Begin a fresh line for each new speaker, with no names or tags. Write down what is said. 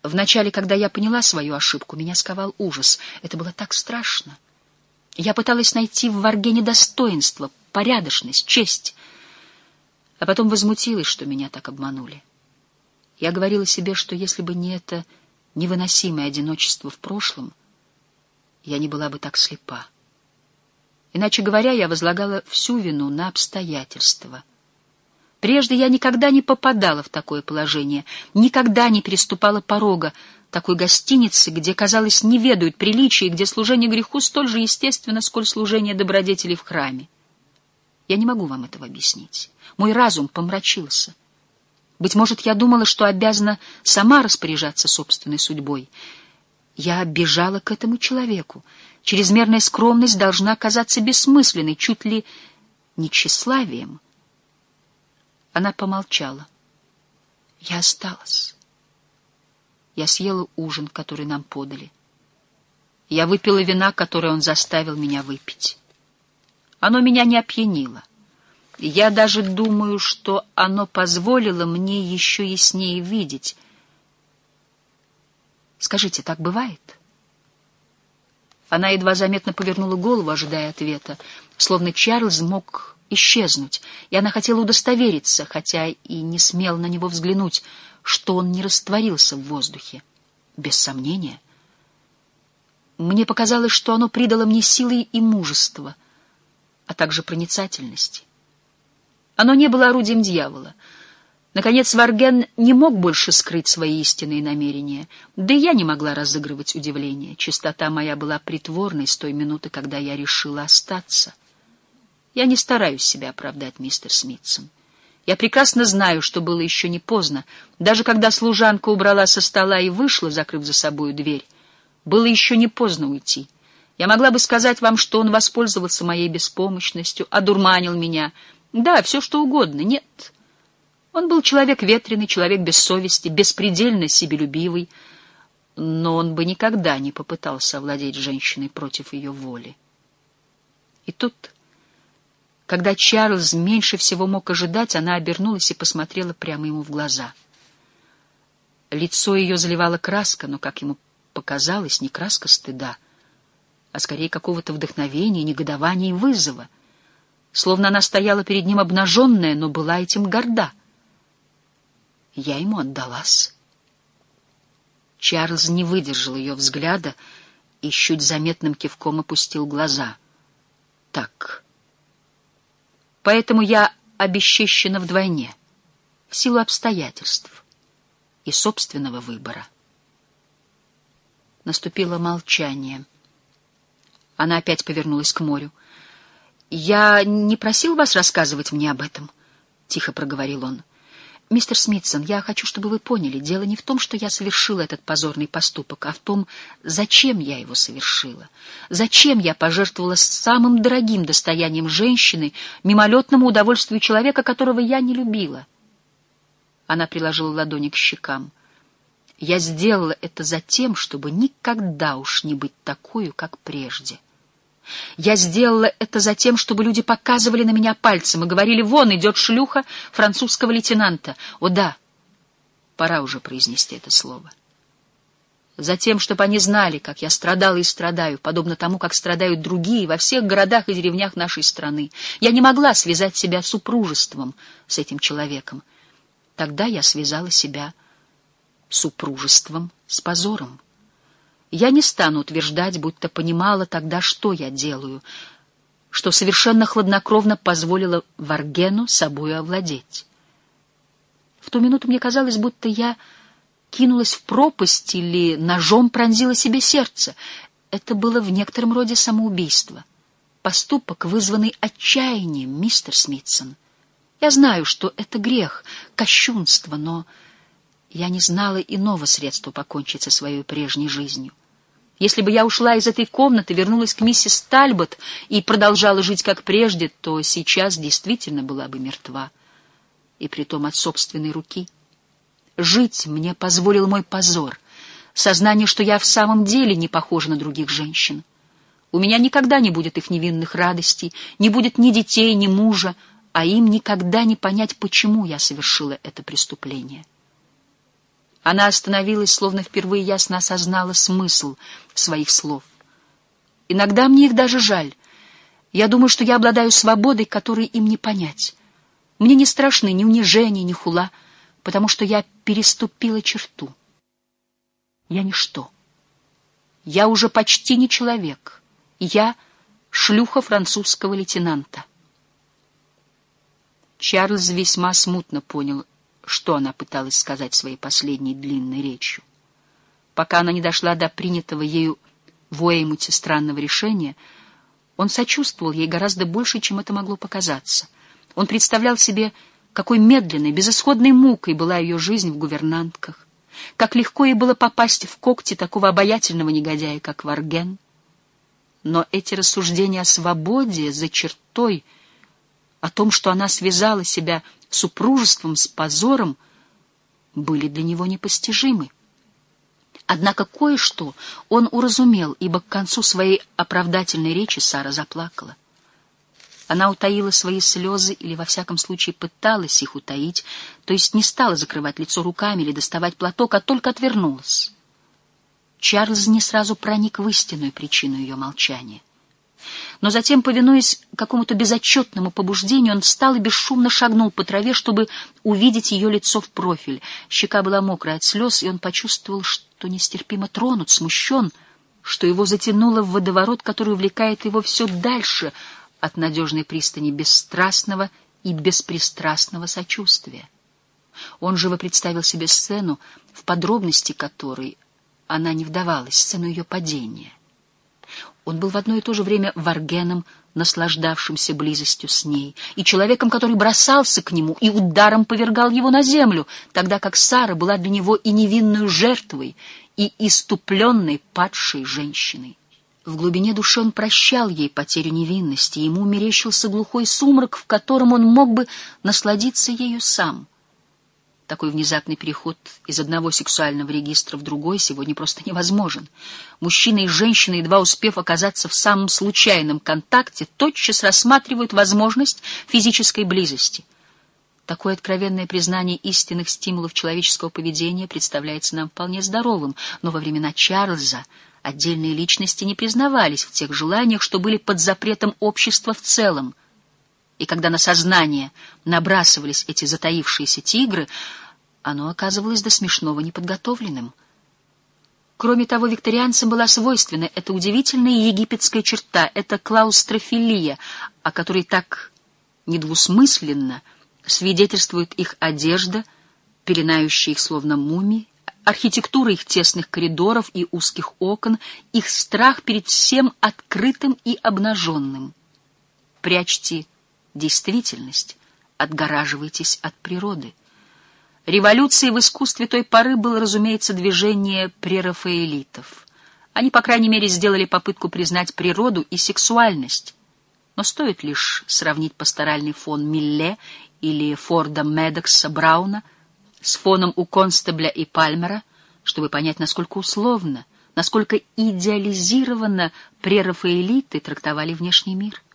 Вначале, когда я поняла свою ошибку, меня сковал ужас. Это было так страшно. Я пыталась найти в Варгене достоинство, порядочность, честь, а потом возмутилась, что меня так обманули. Я говорила себе, что если бы не это невыносимое одиночество в прошлом, я не была бы так слепа. Иначе говоря, я возлагала всю вину на обстоятельства. Прежде я никогда не попадала в такое положение, никогда не переступала порога такой гостиницы, где, казалось, не ведают приличия, и где служение греху столь же естественно, сколь служение добродетели в храме. Я не могу вам этого объяснить. Мой разум помрачился. Быть может, я думала, что обязана сама распоряжаться собственной судьбой. Я бежала к этому человеку. Чрезмерная скромность должна казаться бессмысленной, чуть ли не тщеславием. Она помолчала. Я осталась. Я съела ужин, который нам подали. Я выпила вина, которое он заставил меня выпить. Оно меня не опьянило. Я даже думаю, что оно позволило мне еще яснее видеть. Скажите, так бывает? Она едва заметно повернула голову, ожидая ответа, словно Чарльз мог исчезнуть, и она хотела удостовериться, хотя и не смела на него взглянуть, что он не растворился в воздухе. Без сомнения. Мне показалось, что оно придало мне силы и мужества, а также проницательности. Оно не было орудием дьявола. Наконец, Варген не мог больше скрыть свои истинные намерения, да и я не могла разыгрывать удивление. Чистота моя была притворной с той минуты, когда я решила остаться. Я не стараюсь себя оправдать, мистер Смитсон. Я прекрасно знаю, что было еще не поздно. Даже когда служанка убрала со стола и вышла, закрыв за собою дверь, было еще не поздно уйти. Я могла бы сказать вам, что он воспользовался моей беспомощностью, одурманил меня. Да, все что угодно. Нет. Он был человек ветреный, человек без совести, беспредельно себелюбивый, но он бы никогда не попытался овладеть женщиной против ее воли. И тут, когда Чарльз меньше всего мог ожидать, она обернулась и посмотрела прямо ему в глаза. Лицо ее заливала краска, но, как ему показалось, не краска стыда, а скорее какого-то вдохновения, негодования и вызова, словно она стояла перед ним обнаженная, но была этим горда. Я ему отдалась. Чарльз не выдержал ее взгляда и с чуть заметным кивком опустил глаза. Так. Поэтому я обесчещена вдвойне, в силу обстоятельств и собственного выбора. Наступило молчание. Она опять повернулась к морю. «Я не просил вас рассказывать мне об этом», — тихо проговорил он. «Мистер Смитсон, я хочу, чтобы вы поняли, дело не в том, что я совершила этот позорный поступок, а в том, зачем я его совершила. Зачем я пожертвовала самым дорогим достоянием женщины, мимолетному удовольствию человека, которого я не любила». Она приложила ладони к щекам. «Я сделала это за тем, чтобы никогда уж не быть такою, как прежде. Я сделала это за тем, чтобы люди показывали на меня пальцем и говорили: вон идет шлюха французского лейтенанта. О да, пора уже произнести это слово. Затем, чтобы они знали, как я страдала и страдаю, подобно тому, как страдают другие во всех городах и деревнях нашей страны. Я не могла связать себя супружеством с этим человеком. Тогда я связала себя супружеством с позором. Я не стану утверждать, будто понимала тогда, что я делаю, что совершенно хладнокровно позволила Варгену собою овладеть. В ту минуту мне казалось, будто я кинулась в пропасть или ножом пронзила себе сердце. Это было в некотором роде самоубийство. Поступок, вызванный отчаянием, мистер Смитсон. Я знаю, что это грех, кощунство, но я не знала иного средства покончить со своей прежней жизнью. Если бы я ушла из этой комнаты, вернулась к миссис Тальбот и продолжала жить как прежде, то сейчас действительно была бы мертва, и притом от собственной руки. Жить мне позволил мой позор, сознание, что я в самом деле не похожа на других женщин. У меня никогда не будет их невинных радостей, не будет ни детей, ни мужа, а им никогда не понять, почему я совершила это преступление. Она остановилась, словно впервые ясно осознала смысл своих слов. «Иногда мне их даже жаль. Я думаю, что я обладаю свободой, которой им не понять. Мне не страшны ни унижения, ни хула, потому что я переступила черту. Я ничто. Я уже почти не человек. Я шлюха французского лейтенанта». Чарльз весьма смутно понял, что она пыталась сказать своей последней длинной речью. Пока она не дошла до принятого ею в Уэймуте странного решения, он сочувствовал ей гораздо больше, чем это могло показаться. Он представлял себе, какой медленной, безысходной мукой была ее жизнь в гувернантках, как легко ей было попасть в когти такого обаятельного негодяя, как Варген. Но эти рассуждения о свободе за чертой, о том, что она связала себя супружеством с позором, были для него непостижимы. Однако кое-что он уразумел, ибо к концу своей оправдательной речи Сара заплакала. Она утаила свои слезы, или, во всяком случае, пыталась их утаить, то есть не стала закрывать лицо руками или доставать платок, а только отвернулась. Чарльз не сразу проник в истинную причину ее молчания. Но затем, повинуясь какому-то безотчетному побуждению, он встал и бесшумно шагнул по траве, чтобы увидеть ее лицо в профиль. Щека была мокрая от слез, и он почувствовал, что нестерпимо тронут, смущен, что его затянуло в водоворот, который увлекает его все дальше от надежной пристани бесстрастного и беспристрастного сочувствия. Он живо представил себе сцену, в подробности которой она не вдавалась, сцену ее падения. Он был в одно и то же время Варгеном, наслаждавшимся близостью с ней, и человеком, который бросался к нему и ударом повергал его на землю, тогда как Сара была для него и невинную жертвой, и иступленной падшей женщиной. В глубине души он прощал ей потерю невинности, ему мерещился глухой сумрак, в котором он мог бы насладиться ею сам. Такой внезапный переход из одного сексуального регистра в другой сегодня просто невозможен. Мужчина и женщина, едва успев оказаться в самом случайном контакте, тотчас рассматривают возможность физической близости. Такое откровенное признание истинных стимулов человеческого поведения представляется нам вполне здоровым, но во времена Чарльза отдельные личности не признавались в тех желаниях, что были под запретом общества в целом. И когда на сознание набрасывались эти затаившиеся тигры, оно оказывалось до смешного неподготовленным. Кроме того, викторианцам была свойственна эта удивительная египетская черта, эта клаустрофилия, о которой так недвусмысленно свидетельствует их одежда, пеленающая их словно мумии, архитектура их тесных коридоров и узких окон, их страх перед всем открытым и обнаженным. Прячьте действительность, отгораживайтесь от природы. Революцией в искусстве той поры было, разумеется, движение прерафаэлитов. Они, по крайней мере, сделали попытку признать природу и сексуальность. Но стоит лишь сравнить пасторальный фон Милле или Форда Медокса Брауна с фоном у Констебля и Пальмера, чтобы понять, насколько условно, насколько идеализированно прерафаэлиты трактовали внешний мир.